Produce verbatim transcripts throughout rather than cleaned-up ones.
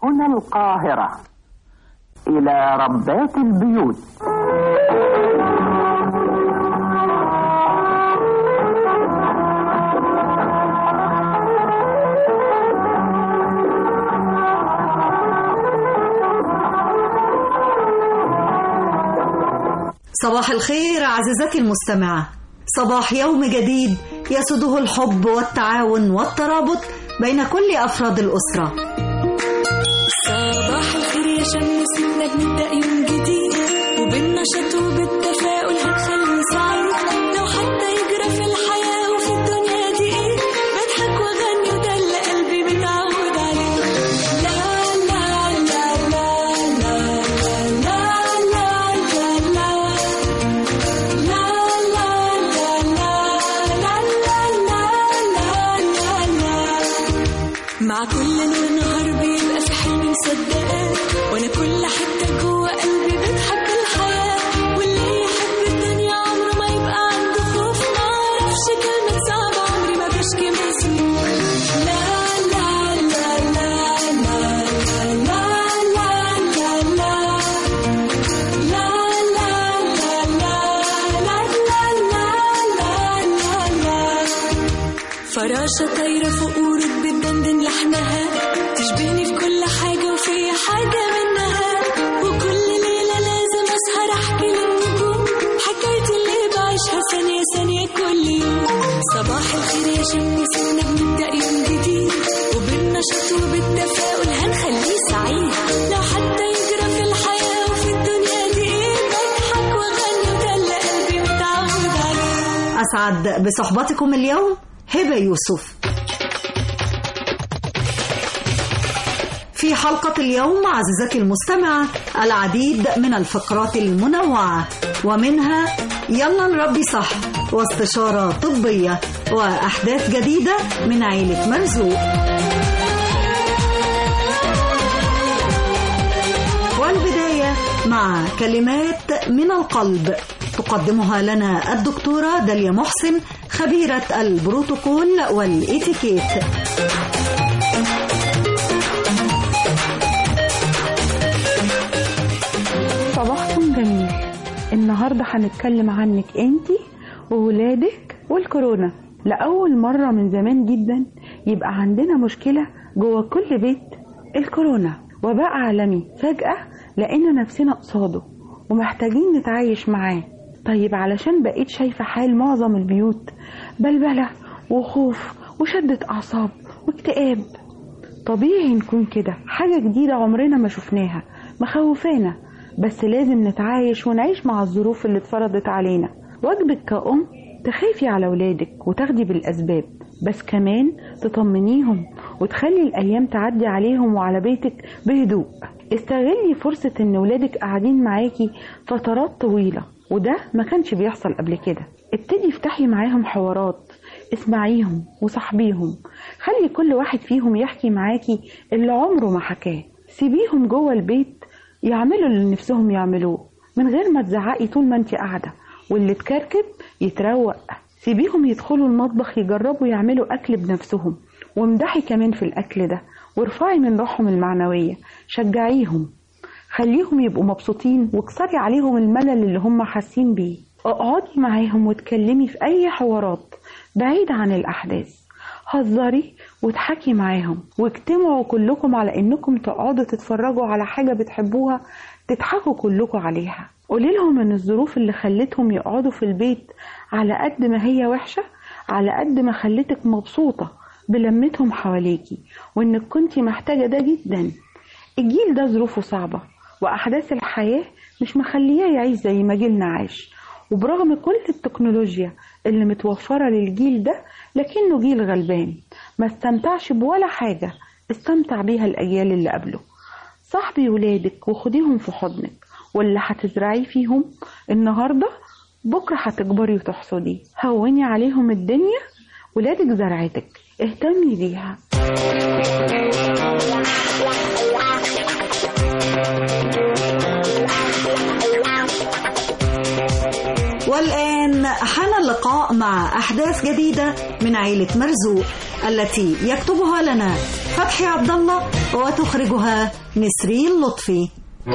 هنا القاهرة، إلى ربات البيوت. صباح الخير عزيزتي المستمعة، صباح يوم جديد يسوده الحب والتعاون والترابط بين كل أفراد الأسرة. صباح الخير يا شمس، منا بنبدأ يوم جديد، وبالنشاط وبالتفاؤل هنخلي سعيد. لو حتى يجرى في الحياة وفي الدنيا دي ايه، بضحك واغني وده اللي قلبي متعود عليه. لا لا لا لا لا لا لا لا لا لا. مع كل نور نهار بيبقى في حلم مصدقاه، وانا كل حته جوه قلبي بتحب الحياه. واللي يحب الدنيا عمره ما يبقى عنده خوف، ما اعرفش كلمه صعبه عمري ما بشكي من سنين. لا لا لا لا لا لا لا لا لا لا لا. فراشة طايرة فوق ورود بتدندن لحنها، تشبهني في كل حاجة وفي حاجة منها. وكل ليلة لازم أسهر أحكي للنجوم حكايتي اللي بعيشها ثانية ثانية كل يوم. صباح الخير يا شمس، إحنا بنبدأ يوم جديد، وبالنشاط وبالتفاؤل هنخليه سعيد. لو حتى يجرى في الحياة وفي الدنيا دي إيه، بضحك وأغني وده اللي قلبي متعود عليه. أسعد بصحبتكم اليوم هبة يوسف. في حلقة اليوم عزيزتي المستمعة العديد من الفقرات المنوعة، ومنها يلا نربي صح، واستشارة طبية، وأحداث جديدة من عيلة مرزوق. والبداية مع كلمات من القلب تقدمها لنا الدكتورة داليا محسن، خبيرة البروتوكول والإتيكيت. صباحكم جميل. النهاردة هنتكلم عنك انتي وولادك والكورونا. لأول مرة من زمان جدا يبقى عندنا مشكلة جوه كل بيت، الكورونا وباء عالمي فجأة لقينا نفسنا قصاده ومحتاجين نتعايش معاه. طيب علشان بقيت شايفة حال معظم البيوت بلبلة وخوف وشدة أعصاب واكتئاب. طبيعي نكون كده، حاجة جديدة عمرنا ما شفناها مخوفانا، بس لازم نتعايش ونعيش مع الظروف اللي اتفرضت علينا. واجبك كأم تخافي على ولادك وتاخدي بالأسباب، بس كمان تطمنيهم وتخلي الأيام تعدي عليهم وعلى بيتك بهدوء. استغلي فرصة ان ولادك قاعدين معاكي فترات طويلة، وده ما كانش بيحصل قبل كده. ابتدي افتحي معاهم حوارات، اسمعيهم وصاحبيهم، خلي كل واحد فيهم يحكي معاكي اللي عمره ما حكاه. سيبيهم جوه البيت يعملوا اللي نفسهم يعملوه من غير ما تزعقي طول ما انت قاعدة، واللي تكركب يتروق. سيبيهم يدخلوا المطبخ يجربوا يعملوا أكل بنفسهم، وامدحي كمان في الأكل ده، وارفعي من روحهم المعنوية، شجعيهم، خليهم يبقوا مبسوطين، واكسري عليهم الملل اللي هم حاسين بيه. اقعدي معاهم وتكلمي في أي حوارات بعيد عن الأحداث، هزري وتحكي معاهم، واجتمعوا كلكم على انكم تقعدوا تتفرجوا على حاجة بتحبوها تضحكوا كلكم عليها. قولي لهم ان الظروف اللي خلتهم يقعدوا في البيت على قد ما هي وحشة، على قد ما خلتك مبسوطة بلمتهم حواليكي، وانك كنتي محتاجة ده جدا. الجيل ده ظروفه صعبة، واحداث الحياة مش مخليه يعيش زي ما جيلنا عاش، وبرغم كل التكنولوجيا اللي متوفرة للجيل ده لكنه جيل غلبان ما استمتعش بولا حاجة استمتع بيها الأجيال اللي قبله. صاحبي ولادك وخديهم في حضنك، واللي هتزرعيه فيهم النهاردة بكرة هتكبري وتحصدي. هوني عليهم الدنيا، ولادك زرعتك، اهتمي بيها. والآن حان اللقاء مع أحداث جديدة من عيلة مرزوق التي يكتبها لنا فتحي عبد الله وتخرجها نسرين لطفي.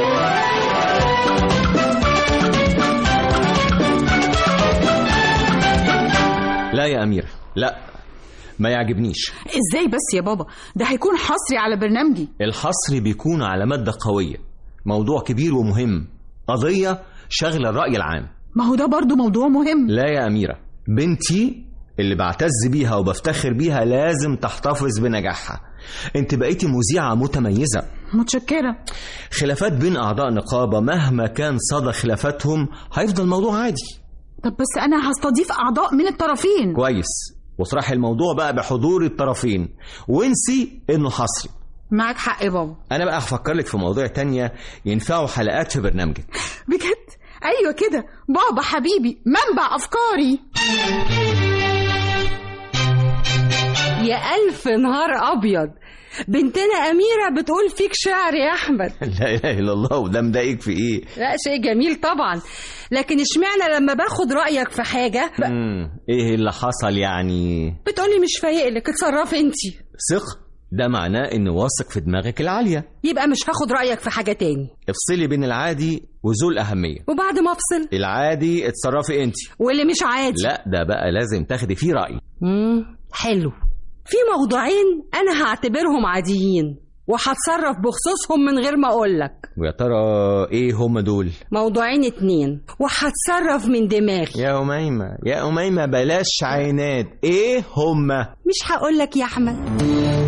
لا يا أميرة، لا، ما يعجبنيش. ازاي بس يا بابا؟ ده هيكون حصري على برنامجي. الحصري بيكون على مادة قوية، موضوع كبير ومهم، قضية شغلة الرأي العام. ما هو ده برضو موضوع مهم. لا يا أميرة، بنتي اللي بعتز بيها وبفتخر بيها لازم تحتفظ بنجاحها. انت بقيتي مذيعة متميزة. متشكرة. خلافات بين أعضاء نقابة مهما كان صدى خلافاتهم هيفضل موضوع عادي. طب بس أنا هستضيف أعضاء من الطرفين. كويس، واطرحي الموضوع بقى بحضور الطرفين وانسي انه حصري. معك حق يا بابا. انا بقى هفكر لك في مواضيع تانية ينفعوا حلقات في برنامجك. بجد؟ ايوه كده بابا حبيبي، منبع افكاري. يا ألف نهار أبيض، بنتنا أميرة بتقول فيك شعر يا أحمد. لا إله إلا الله، وده مضايقك في إيه؟ لا شيء جميل طبعا، لكن اشمعنى لما باخد رأيك في حاجة ب... مم. إيه اللي حصل يعني؟ بتقولي مش فايقلك، اتصرفي انتي. ثق، ده معناه إن واثق في دماغك العالية. يبقى مش هاخد رأيك في حاجة تاني. افصلي بين العادي وذو الأهمية. وبعد ما افصل العادي اتصرفي انتي، واللي مش عادي لا ده بقى لازم تاخدي فيه رأي. مم. حلو. في موضوعين أنا هعتبرهم عاديين وهتصرف بخصوصهم من غير ما أقولك. ويا ترى إيه هم دول؟ موضوعين اتنين وهتصرف من دماغي. يا أميمة يا أميمة بلاش عينات، إيه هم؟ مش هقولك يا أحمد.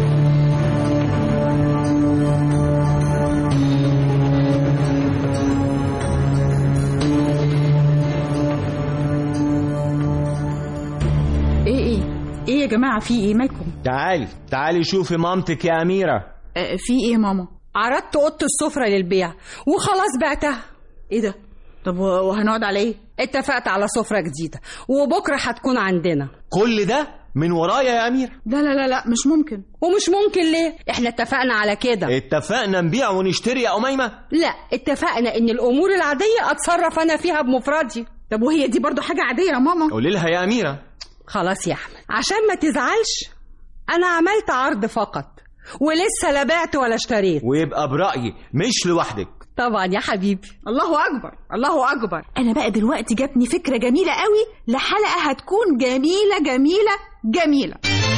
ايه يا جماعه، في ايه مالكم؟ تعالي تعالي شوفي مامتك يا أميرة. أه في ايه يا ماما؟ عرضت اوضه السفره للبيع وخلاص بعتها. ايه ده؟ طب وهنقعد على ايه؟ اتفقت على سفره جديده وبكره هتكون عندنا. كل ده من ورايا يا أميرة؟ لا لا لا لا مش ممكن. ومش ممكن ليه؟ احنا اتفقنا على كده. اتفقنا نبيع ونشتري يا أميمة؟ لا، اتفقنا ان الامور العاديه اتصرف انا فيها بمفردي. طب وهي دي برضو حاجه عاديه يا ماما؟ قولي لها يا أميرة. خلاص يا أحمد، عشان ما تزعلش أنا عملت عرض فقط ولسه لا بعت ولا اشتريت، ويبقى برأيي مش لوحدك. طبعا يا حبيبي. الله أكبر الله أكبر. أنا بقى دلوقتي جاتني فكرة جميلة قوي لحلقة هتكون جميلة جميلة جميلة.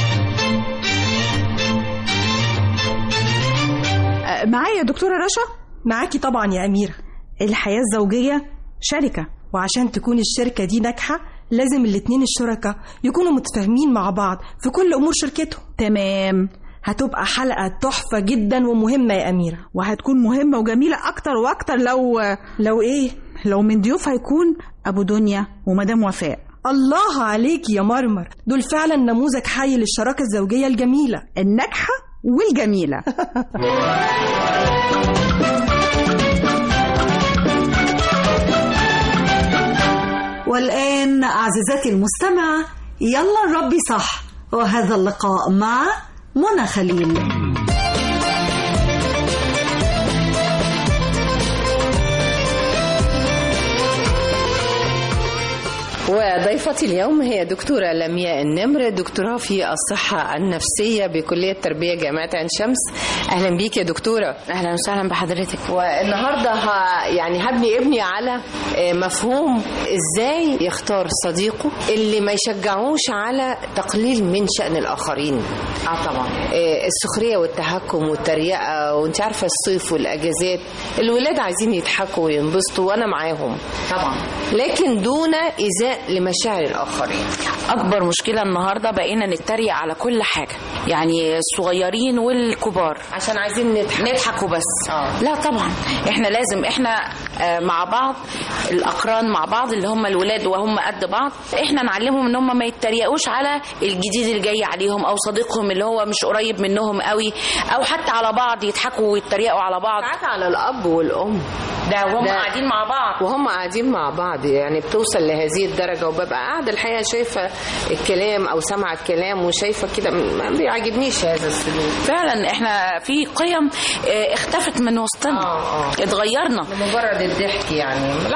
معايا يا دكتورة رشا؟ معاكي طبعا يا أميرة. الحياة الزوجية شركة، وعشان تكون الشركة دي ناجحة لازم الاتنين الشركاء يكونوا متفاهمين مع بعض في كل أمور شركتهم. تمام. هتبقى حلقة تحفة جدا ومهمة يا أميرة. وهتكون مهمة وجميلة أكتر وأكتر لو لو إيه؟ لو من ضيوف هيكون أبو دنيا ومدام وفاء. الله عليك يا مرمر، دول فعلا نموذج حي للشراكة الزوجية الجميلة الناجحة والجميلة. والآن عزيزتي المستمعة يلا نربي صح، وهذا اللقاء مع منى خليل. وضيفتي اليوم هي دكتورة لمياء النمر، دكتوراه في الصحة النفسية بكلية تربية جامعة عين شمس. أهلا بيك يا دكتورة. أهلا وسهلا بحضرتك. والنهاردة ه... يعني هبني ابني على مفهوم إزاي يختار صديقه اللي ما يشجعوش على تقليل من شأن الآخرين. اه طبعا. السخرية والتهكم والتريقة، وانت عارفة الصيف والأجازات الولاد عايزين يضحكوا وينبسطوا وأنا معاهم طبعا، لكن دون إزاء لمشاعر الآخرين. أكبر مشكلة النهاردة بقينا نتريق على كل حاجة، يعني الصغيرين والكبار عشان عايزين نضحك نضحك وبس. آه. لا طبعا، احنا لازم احنا مع بعض الأقران مع بعض اللي هم الولاد وهم قد بعض، احنا نعلمهم ان هم ما يتريقوش على الجديد اللي جاي عليهم او صديقهم اللي هو مش قريب منهم قوي، او حتى على بعض يضحكوا ويتريقوا على بعض. ساعات على الأب والأم ده وهم قاعدين مع بعض وهم قاعدين مع بعض، يعني بتوصل لهذه الدرجة. وببقى قاعدة الحقيقة شايفة الكلام أو سمع الكلام وشايفة كده ما بيعجبنيش هذا السلوك. فعلا احنا في قيم اختفت من وسطنا. آه آه. اتغيرنا لمجرد الضحك يعني. لا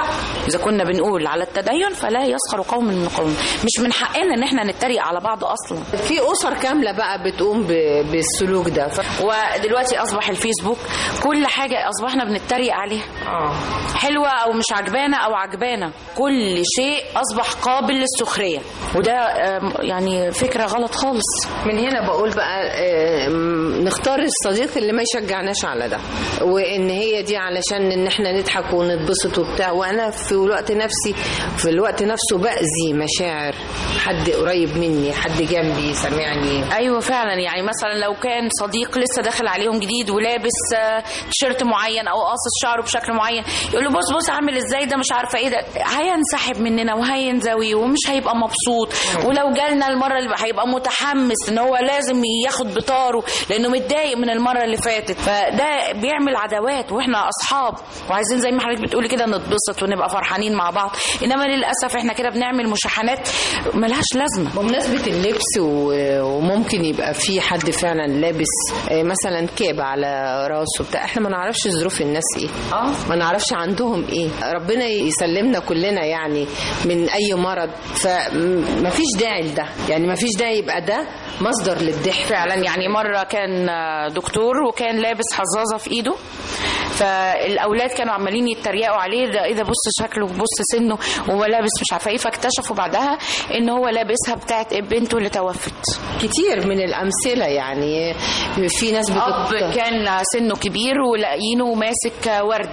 اذا كنا بنقول على التدين فلا يسخر قوم من قوم. مش من حقنا ان احنا نتريق على بعض اصلا. في اسر كامله بقى بتقوم ب- بالسلوك ده. ف... ودلوقتي اصبح الفيسبوك كل حاجه اصبحنا بنتريق عليها، اه حلوه او مش عجبانه او عجبانه، كل شيء اصبح قابل للسخريه، وده آم، يعني فكره غلط خالص. من هنا بقول بقى آه، م- نختار الصديق اللي ما يشجعناش على ده، وان هي دي علشان ان احنا نضحك ونتبسط وبتاع، وانا في الوقت نفسي في الوقت نفسه باذي مشاعر حد قريب مني، حد جنبي سامعني. ايوه فعلا، يعني مثلا لو كان صديق لسه داخل عليهم جديد ولابس آه، تيشيرت معين او قاصص شعره بشكل معين، يقول له بص بص عامل ازاي ده، مش عارفه ايه ده، هينسحب مننا وهينزوي ومش هيبقى مبسوط. ولو جالنا المره اللي هيبقى متحمس ان هو لازم ياخد بطاره لانه متضايق من المره اللي فاتت، فده بيعمل عداوات. واحنا اصحاب وعايزين زي ما حضرتك بتقولي كده نتبسط ونبقى فرحانين مع بعض، انما للاسف احنا كده بنعمل مشاحنات ملهاش لازمه. بمناسبة اللبس و- وممكن يبقى في حد فعلا لابس آه، مثلا كاب على راسه بتاع، احنا ما نعرفش ظروف الناس ايه، اه ما نعرفش عندهم ايه، ربنا يسلمنا كلنا يعني من اي مرض، فما فيش داعي لده، يعني ما فيش داعي يبقى ده مصدر للضحك. فعلا، يعني مره كان دكتور وكان لابس حظاظه في ايده، فالاولاد كانوا عمالين يتريقوا عليه، ده ايه ده، بص شكله بص سنه وهو لابس مش عارفه ايه، فاكتشفوا بعدها ان هو لابسها بتاعت بنته اللي توفت. كتير من الامثله، يعني في ناس اب بتط... كان سنه كبير ولاقيينه ماسك ورد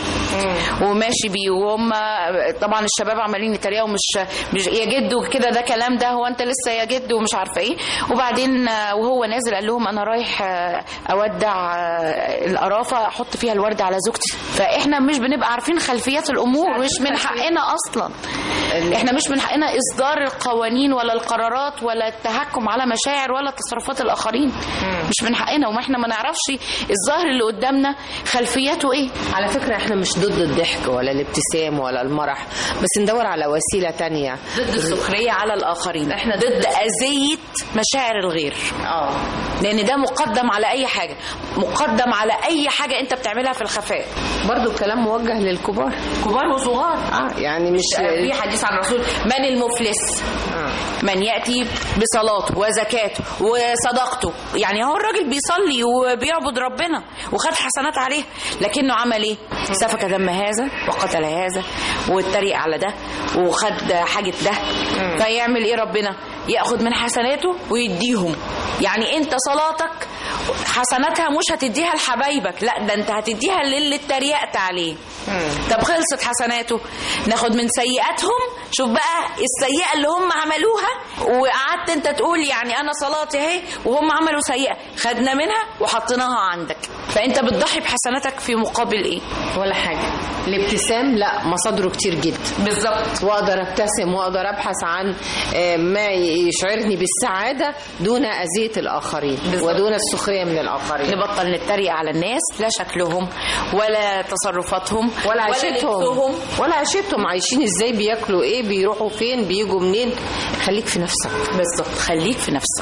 وماشي بيه، وهم طبعا الشباب عمالين يتريقوا، مش مش يا جدو كده، ده كلام ده، هو انت لسه يا جدو ومش عارفه ايه. وبعدين وهو نازل قال لهم انا رايح اودع القرافه احط فيها الورد على زوجتي. فاحنا مش بنبقى عارفين خلفيات الامور، مش من حقنا اصلا، احنا مش من حقنا اصدار القوانين ولا القرارات ولا التهكم على مشاعر ولا تصرفات الاخرين، مش من حقنا، وما احنا ما نعرفش الظاهر اللي قدامنا خلفيته ايه. على فكرة احنا مش ضد الضحك ولا الابتسام ولا المرح، بس ندور على وسيلة تانية. ضد السخرية على الآخرين، احنا ضد أذية مشاعر الغير، اه لأن ده مقدم على أي حاجة، مقدم على أي حاجة أنت بتعملها في الخفاء. برضو الكلام موجه للكبار، كبار وصغار. اه يعني مش في حديث عن الرسول من المفلس؟ آه. من يأتي بصلاته وزكاته وصدقته، يعني هو الراجل بيصلي وبيعبد ربنا وخد حسنات عليه، لكنه عمل ايه؟ سفك دم هذا وقتل هذا واتريق على ده وخد حاجة ده، فيعمل ايه ربنا؟ ياخد من حسناته ويديهم. يعني انت صلاتك حسناتها مش هتديها لحبايبك، لا ده انت هتديها للي اتريقت عليه. طب خلصت حسناته، ناخد من سيئاتهم. شوف بقى السيئة اللي هم عملوها، وقعدت انت تقول يعني انا صلاتي اهي وهم عملوا سيئة، خدنا منها وحطيناها عندك، فانت بتضحي بحسناتك في مقابل ايه؟ ولا حاجة. الابتسام لا مصادره كتير جدا بالظبط، واقدر ابتسم واقدر ابحث عن آه، ما يشعرني بالسعادة دون اذية الاخرين بالزبط. ودون السخرية من الاخرين. نبطل نتريق على الناس، لا شكلهم ولا تصرفاتهم ولا عيشتهم لبسهم. ولا عيشتهم، عايشين ازاي، بياكلوا ايه، بيروحوا فين، بيجوا منين. خليك في نفسك. بالظبط، خليك في نفسك.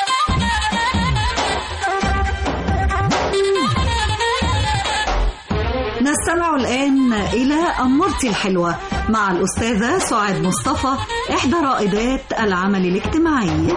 نستمع الآن إلى أمورتي الحلوة مع الأستاذة سعاد مصطفى، إحدى رائدات العمل الاجتماعي.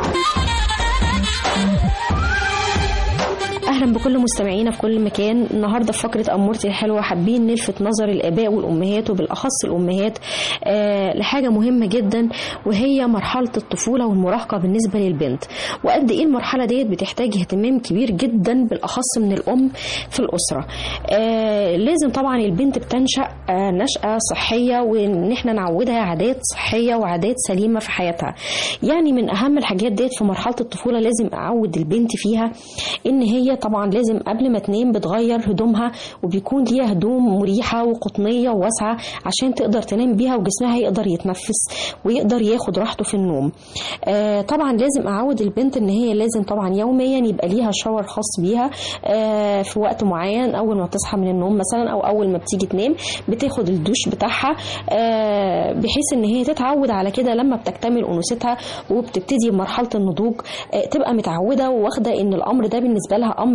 اهلا بكل مستمعينا في كل مكان. النهارده في فقره امورتي الحلوه حابين نلفت نظر الاباء والامهات وبالاخص الامهات آه لحاجه مهمه جدا، وهي مرحله الطفوله والمراهقه بالنسبه للبنت، وقد ايه المرحله ديت بتحتاج اهتمام كبير جدا بالاخص من الام في الاسره. آه لازم طبعا البنت بتنشا آه نشاه صحيه، وان احنا نعودها عادات صحيه وعادات سليمه في حياتها. يعني من اهم الحاجات ديت في مرحله الطفوله لازم اعود البنت فيها ان هي طبعا لازم قبل ما تنام بتغير هدومها، وبيكون ليها هدوم مريحة وقطنية وواسعة عشان تقدر تنام بيها وجسمها يقدر يتنفس ويقدر ياخد راحته في النوم. آه طبعا لازم اعود البنت ان هي لازم طبعا يوميا يبقى ليها شاور خاص بيها آه في وقت معين، اول ما تصحى من النوم مثلا او اول ما بتيجي تنام بتاخد الدوش بتاعها، آه بحيث ان هي تتعود على كده لما بتكتمل انوثتها وبتبتدي مرحلة النضوج، آه تبقى متعودة واخدة ان الامر ده بالنسبة لها امر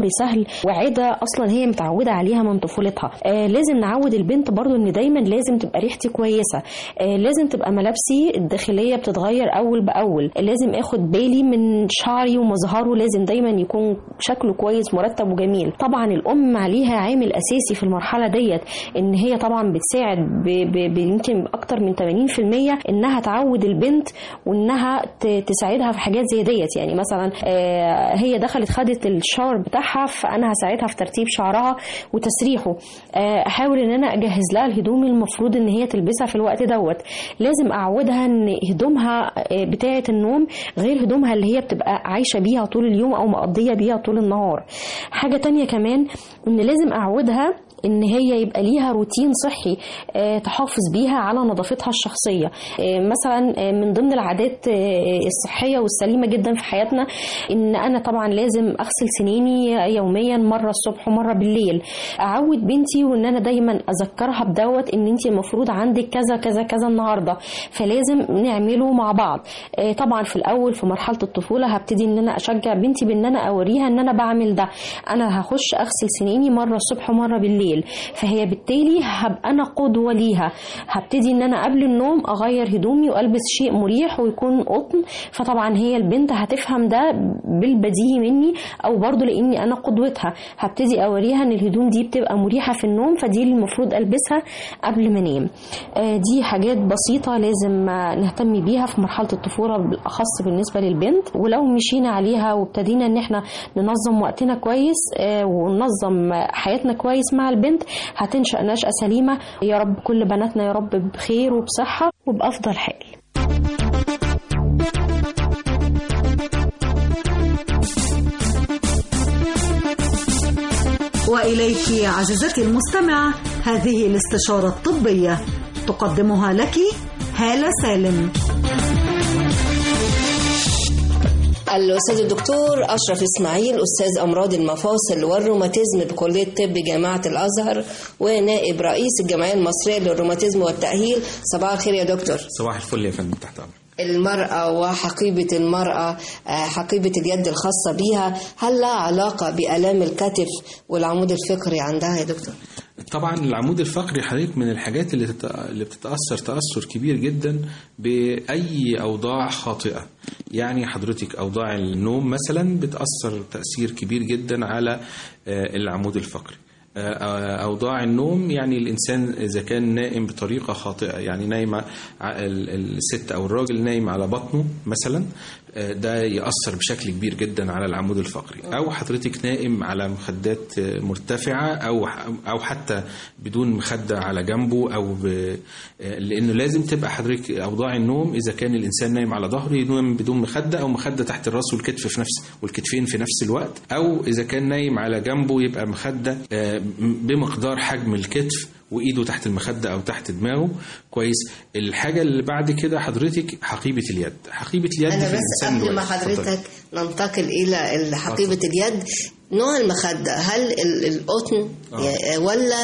سهل وعاده اصلا هي متعوده عليها من طفولتها. آه لازم نعود البنت برضو ان دايما لازم تبقى ريحتي كويسه، آه لازم تبقى ملابسي الداخليه بتتغير اول باول، لازم اخد بالي من شعري ومظهره، لازم دايما يكون شكله كويس مرتب وجميل. طبعا الام عليها عامل اساسي في المرحله ديت، ان هي طبعا بتساعد يمكن اكتر من ثمانين بالمية انها تعود البنت وانها تساعدها في حاجات زي ديت. يعني مثلا آه هي دخلت خدت الشاور بتاعها، فانا هساعدها في ترتيب شعرها وتسريحه، آه احاول ان انا اجهز لها الهدوم المفروض ان هي تلبسها في الوقت دوت. لازم اعودها ان هدومها بتاعه النوم غير هدومها اللي هي بتبقى عايشه بيها طول اليوم او مقضيه بيها طول النهار. حاجه تانية كمان ان لازم اعودها ان هي يبقى ليها روتين صحي آه تحافظ بيها على نظافتها الشخصيه. آه مثلا آه من ضمن العادات آه الصحيه والسليمه جدا في حياتنا ان انا طبعا لازم اغسل سنيني يوميا مره الصبح ومره بالليل. اعود بنتي وان انا دايما اذكرها بدوت ان انت المفروض عندك كذا كذا كذا النهارده، فلازم نعمله مع بعض. آه طبعا في الاول في مرحله الطفوله هبتدي ان انا اشجع بنتي بان انا اوريها ان انا بعمل ده، انا هخش اغسل سنيني مره الصبح ومره بالليل، فهي بالتالي هبقى انا قدوه ليها. هبتدي ان انا قبل النوم اغير هدومي والبس شيء مريح ويكون قطن، فطبعا هي البنت هتفهم ده بالبديهي مني او برضو لاني انا قدوتها. هبتدي اوريها ان الهدوم دي بتبقى مريحه في النوم، فدي اللي المفروض البسها قبل ما انام. دي حاجات بسيطه لازم نهتم بيها في مرحله الطفوله بالاخص بالنسبه للبنت، ولو مشينا عليها وابتدينا ان احنا ننظم وقتنا كويس وننظم حياتنا كويس مع البنت هتنشأ نشأة سليمة. يا رب كل بناتنا يا رب بخير وبصحة وبأفضل حال. وإليك عزيزتي المستمعة هذه الاستشارة الطبية تقدمها لك هالة سالم. الأستاذ الدكتور أشرف إسماعيل، أستاذ أمراض المفاصل والروماتيزم بكلية طب جامعة الأزهر ونائب رئيس الجمعية المصرية للروماتيزم والتأهيل. صباح الخير يا دكتور. صباح الفل يا فندم، تحت أمرك. المرأة وحقيبة المرأة، حقيبة اليد الخاصة بيها، هل لها علاقة بآلام الكتف والعمود الفقري عندها يا دكتور؟ طبعا العمود الفقري حضرتك من الحاجات اللي اللي بتتأثر تأثر كبير جدا بأي أوضاع خاطئة. يعني حضرتك أوضاع النوم مثلا بتأثر تأثير كبير جدا على العمود الفقري. أوضاع النوم يعني الإنسان إذا كان نائم بطريقة خاطئة، يعني نايم الست أو الراجل نايم على بطنه مثلا، ده يأثر بشكل كبير جدا على العمود الفقري. أو حضرتك نائم على مخدات مرتفعة أو أو حتى بدون مخدة على جنبه، أو ب... لأنه لازم تبقى حضرتك أوضاع النوم إذا كان الإنسان نايم على ظهره ينام بدون مخدة أو مخدة تحت الرأس والكتف في نفس والكتفين في نفس الوقت، أو إذا كان نايم على جنبه يبقى مخدة بمقدار حجم الكتف وإيده تحت المخدة أو تحت دماغه. كويس. الحاجة اللي بعد كده حضرتك حقيبة اليد. حقيبة اليد أنا بس قبل ما حضرتك ننتقل إلى حقيبة اليد، نوع المخدة هل القطن آه. ولا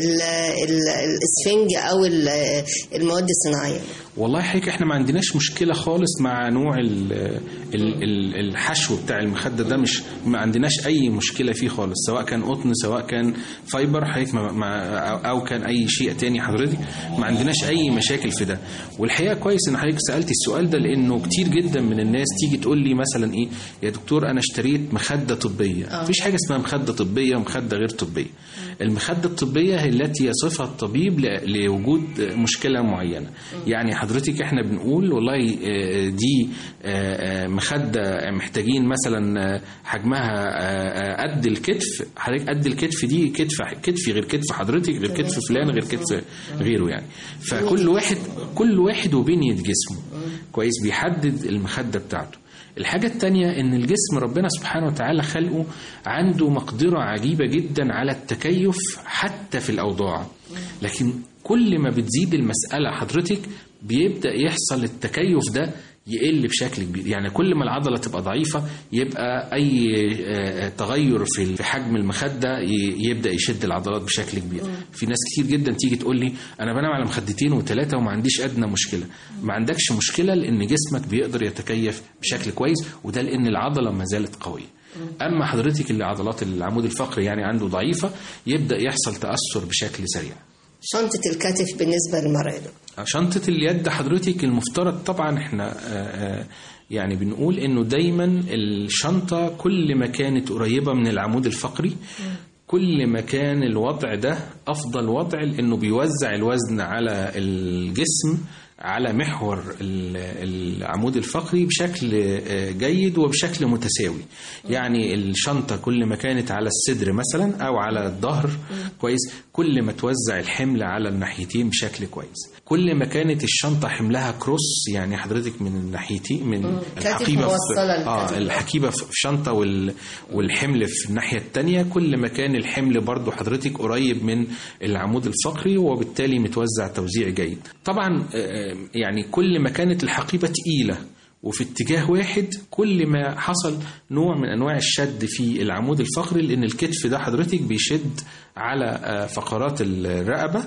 الاسفنج أو المواد الصناعية؟ والله حقيقة احنا ما عندناش مشكلة خالص مع نوع ال ال الحشو بتاع المخدة ده، مش ما عندناش أي مشكلة فيه خالص، سواء كان قطن سواء كان فايبر حقيقة أو كان أي شيء تاني حضرتك، ما عندناش أي مشاكل في ده. والحقيقة كويس إن حضرتك سألتي السؤال ده، لأنه كتير جدا من الناس تيجي تقول لي مثلا إيه يا دكتور أنا اشتريت مخدة طبية. آه. مفيش حاجة اسمها مخدة طبية ومخدة غير طبية. المخدة الطبية هي التي يصفها الطبيب لوجود مشكلة معينة. يعني حضرتك احنا بنقول والله دي مخدة محتاجين مثلا حجمها قد الكتف، حضرتك قد الكتف دي كتف كتفي غير كتف حضرتك غير كتف فلان غير كتف غيره. يعني فكل واحد كل واحد وبنية جسمه كويس بيحدد المخدة بتاعته. الحاجة التانية ان الجسم ربنا سبحانه وتعالى خلقه عنده مقدرة عجيبة جدا على التكيف حتى في الأوضاع، لكن كل ما بتزيد المسألة حضرتك بيبدأ يحصل التكيف ده يقل بشكل كبير. يعني كل ما العضلة تبقى ضعيفة يبقى أي تغير في حجم المخدة يبدأ يشد العضلات بشكل كبير. في ناس كتير جدا تيجي تقول لي أنا بنام على مخدتين وثلاثة وما عنديش أدنى مشكلة. ما عندكش مشكلة لأن جسمك بيقدر يتكيف بشكل كويس، وده لأن العضلة ما زالت قوية. اما حضرتك اللي عضلات العمود الفقري يعني عنده ضعيفه يبدا يحصل تاثر بشكل سريع. شنطة الكتف بالنسبة للمرأة. شنطة اليد حضرتك المفترض طبعا احنا يعني بنقول انه دايما الشنطة كل ما كانت قريبة من العمود الفقري كل ما كان الوضع ده افضل وضع، لانه بيوزع الوزن على الجسم على محور العمود الفقري بشكل جيد وبشكل متساوي. يعني الشنطة كل ما كانت على الصدر مثلا أو على الظهر كويس كل ما توزع الحمل على الناحيتين بشكل كويس. كل ما كانت الشنطة حملها كروس يعني حضرتك من الناحيتين من الحقيبة في آه الحقيبة في شنطة والحمل في الناحية التانية كل ما كان الحمل برضو حضرتك قريب من العمود الفقري وبالتالي متوزع توزيع جيد. طبعا يعني كل ما كانت الحقيبة تقيلة وفي اتجاه واحد كل ما حصل نوع من أنواع الشد في العمود الفقري، لأن الكتف ده حضرتك بيشد على فقرات الرقبة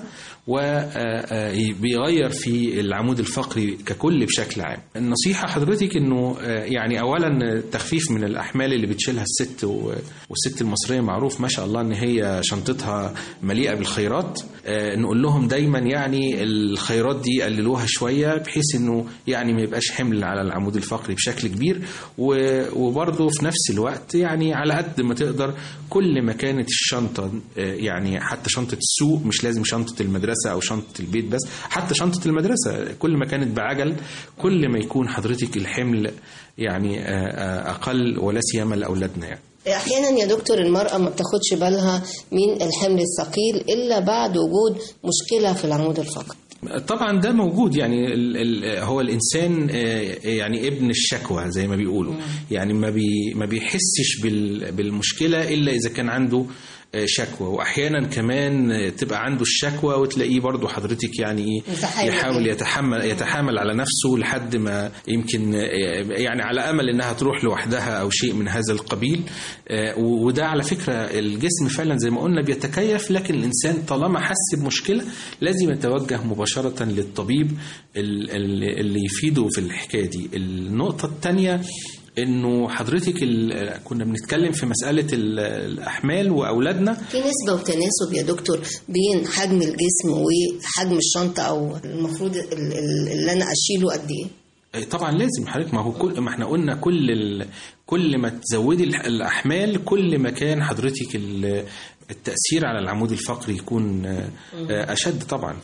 وبيغير في العمود الفقري ككل بشكل عام. النصيحة حضرتك أنه يعني أولا تخفيف من الأحمال اللي بتشيلها الست، والست المصرية معروف ما شاء الله أن هي شنطتها مليئة بالخيرات. نقول لهم دايما يعني الخيرات دي قللوها شوية بحيث أنه يعني ما يبقاش حمل على العمود الفقري بشكل كبير، وبرضه في نفس الوقت يعني على قد ما تقدر كل ما كانت الشنطة يعني حتى شنطة السوق مش لازم شنطة المدرسة أو شنطة البيت بس، حتى شنطة المدرسة كل ما كانت بعجل كل ما يكون حضرتك الحمل يعني أقل، ولا سيما لأولادنا يعني. أحيانا يا دكتور المرأة ما بتاخدش بالها من الحمل الثقيل إلا بعد وجود مشكلة في العمود الفقري. طبعا ده موجود يعني ال ال هو الإنسان يعني ابن الشكوى زي ما بيقولوا، يعني ما بي ما بيحسش بالمشكلة إلا إذا كان عنده شكوى، واحيانا كمان تبقى عنده الشكوى وتلاقيه برضو حضرتك يعني يحاول يتحمل يتحامل على نفسه لحد ما يمكن يعني على امل انها تروح لوحدها او شيء من هذا القبيل. وده على فكرة الجسم فعلا زي ما قلنا بيتكيف، لكن الانسان طالما حس بمشكلة لازم يتوجه مباشرة للطبيب اللي يفيده في الحكاية دي. النقطة الثانية انه حضرتك كنا بنتكلم في مسألة الأحمال وأولادنا، في نسبة وتناسب يا دكتور بين حجم الجسم وحجم الشنطة أو المفروض اللي أنا أشيله قد إيه؟ طبعا لازم حضرتك، ما هو كل ما احنا قلنا كل ال... كل ما تزودي الأحمال كل ما كان حضرتك التأثير على العمود الفقري يكون أشد طبعا.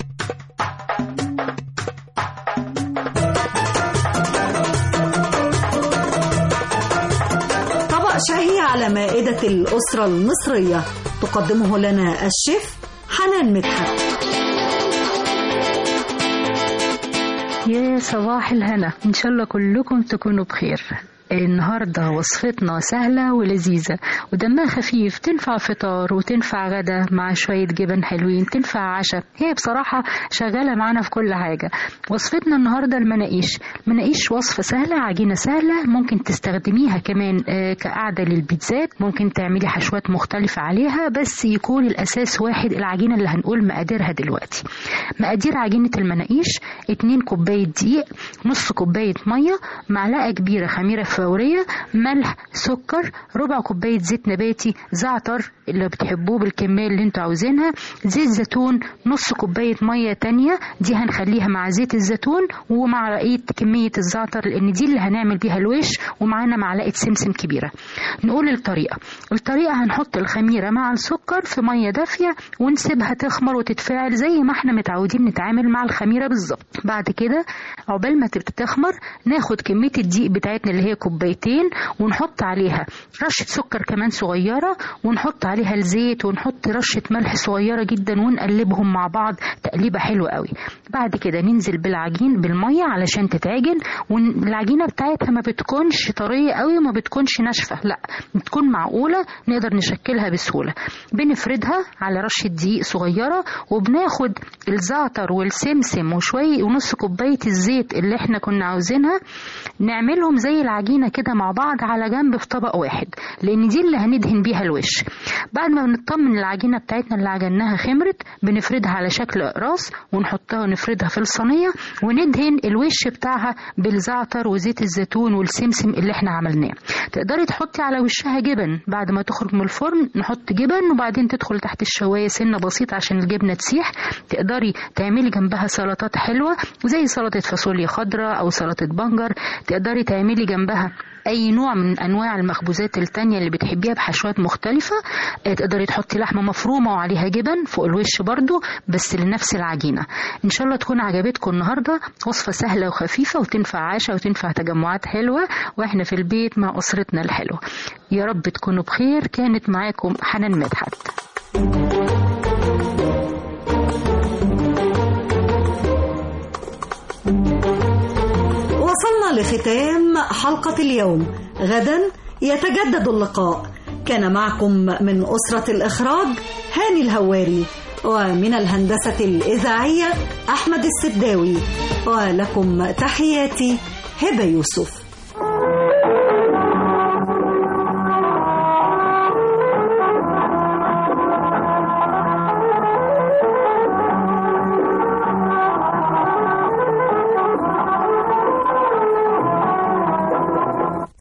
شهي على مائدة الأسرة المصرية تقدمه لنا الشيف حنان مدحت. يا صباح الهنا، إن شاء الله كلكم تكونوا بخير. النهاردة وصفتنا سهلة ولذيذة ودمها خفيف، تنفع فطار وتنفع غدا مع شوية جبن حلوين، تنفع عشاء، هي بصراحة شغالة معنا في كل حاجة. وصفتنا النهاردة المناقيش. مناقيش وصفة سهلة، عجينة سهلة، ممكن تستخدميها كمان كقعدة للبيتزات، ممكن تعملي حشوات مختلفة عليها، بس يكون الأساس واحد، العجينة اللي هنقول مقاديرها دلوقتي. مقادير عجينة المناقيش: اتنين كوباية دقيق، نص كوباية مية، معلقة كبيرة خميرة فورية، ملح، سكر، ربع كوباية زيت نباتي، زعتر اللي بتحبوه بالكمية اللي انتوا عاوزينها، زيت زيتون، نص كوباية مية تانية دي هنخليها مع زيت الزيتون، ومع رقية كمية الزعتر لان دي اللي هنعمل بيها الوش، ومعانا معلقة سمسم كبيرة. نقول الطريقة. الطريقة هنحط الخميرة مع السكر في مية دافية ونسيبها تخمر وتتفاعل زي ما احنا متعودين نتعامل مع الخميرة بالظبط. بعد كده عقبال ما تتخمر ناخد كمية الدقيق بتاعتنا اللي هي كوبايتين ونحط عليها رشة سكر كمان صغيرة، ونحط عليها الزيت، ونحط رشة ملح صغيرة جدا، ونقلبهم مع بعض تقليبة حلوة قوي. بعد كده ننزل بالعجين بالمية علشان تتعجن، والعجينة بتاعتها ما بتكونش طرية قوي وما بتكونش ناشفة، لا بتكون معقولة نقدر نشكلها بسهولة. بنفردها على رشة دقيق صغيرة، وبناخد الزعتر والسمسم وشوية ونص كوباية الزيت اللي احنا كنا عاوزينها، نعملهم زي العجينة كده مع بعض على جنب في طبق واحد، لان دي اللي هندهن بيها الوش. بعد ما بنطمن العجينة بتاعتنا اللي عجناها خمرت، بنفردها على شكل اقراص ونحطها ونفردها في الصينية وندهن الوش بتاعها بالزعتر وزيت الزيتون والسمسم اللي احنا عملناه. تقدري تحطي على وشها جبن بعد ما تخرج من الفرن، نحط جبن وبعدين تدخل تحت الشواية سنة بسيطة عشان الجبنة تسيح. تقدري تعملي جنبها سلطات حلوة زي سلطة فاصوليا خضراء أو سلطة بنجر. تقدري تعملي جنبها أي نوع من أنواع المخبوزات التانية اللي بتحبيها بحشوات مختلفة. تقدري تحطي لحمة مفرومة وعليها جبن فوق الوش برضو بس لنفس العجينة. إن شاء الله تكون عجبتكم النهاردة، وصفة سهلة وخفيفة وتنفع عشاء وتنفع تجمعات حلوة وإحنا في البيت مع أسرتنا الحلوة. يا رب تكونوا بخير. كانت معاكم حنان مدحت. وصلنا لختام حلقة اليوم. غدا يتجدد اللقاء. كان معكم من أسرة الإخراج هاني الهواري، ومن الهندسة الإذاعية أحمد السداوي، ولكم تحياتي هبة يوسف.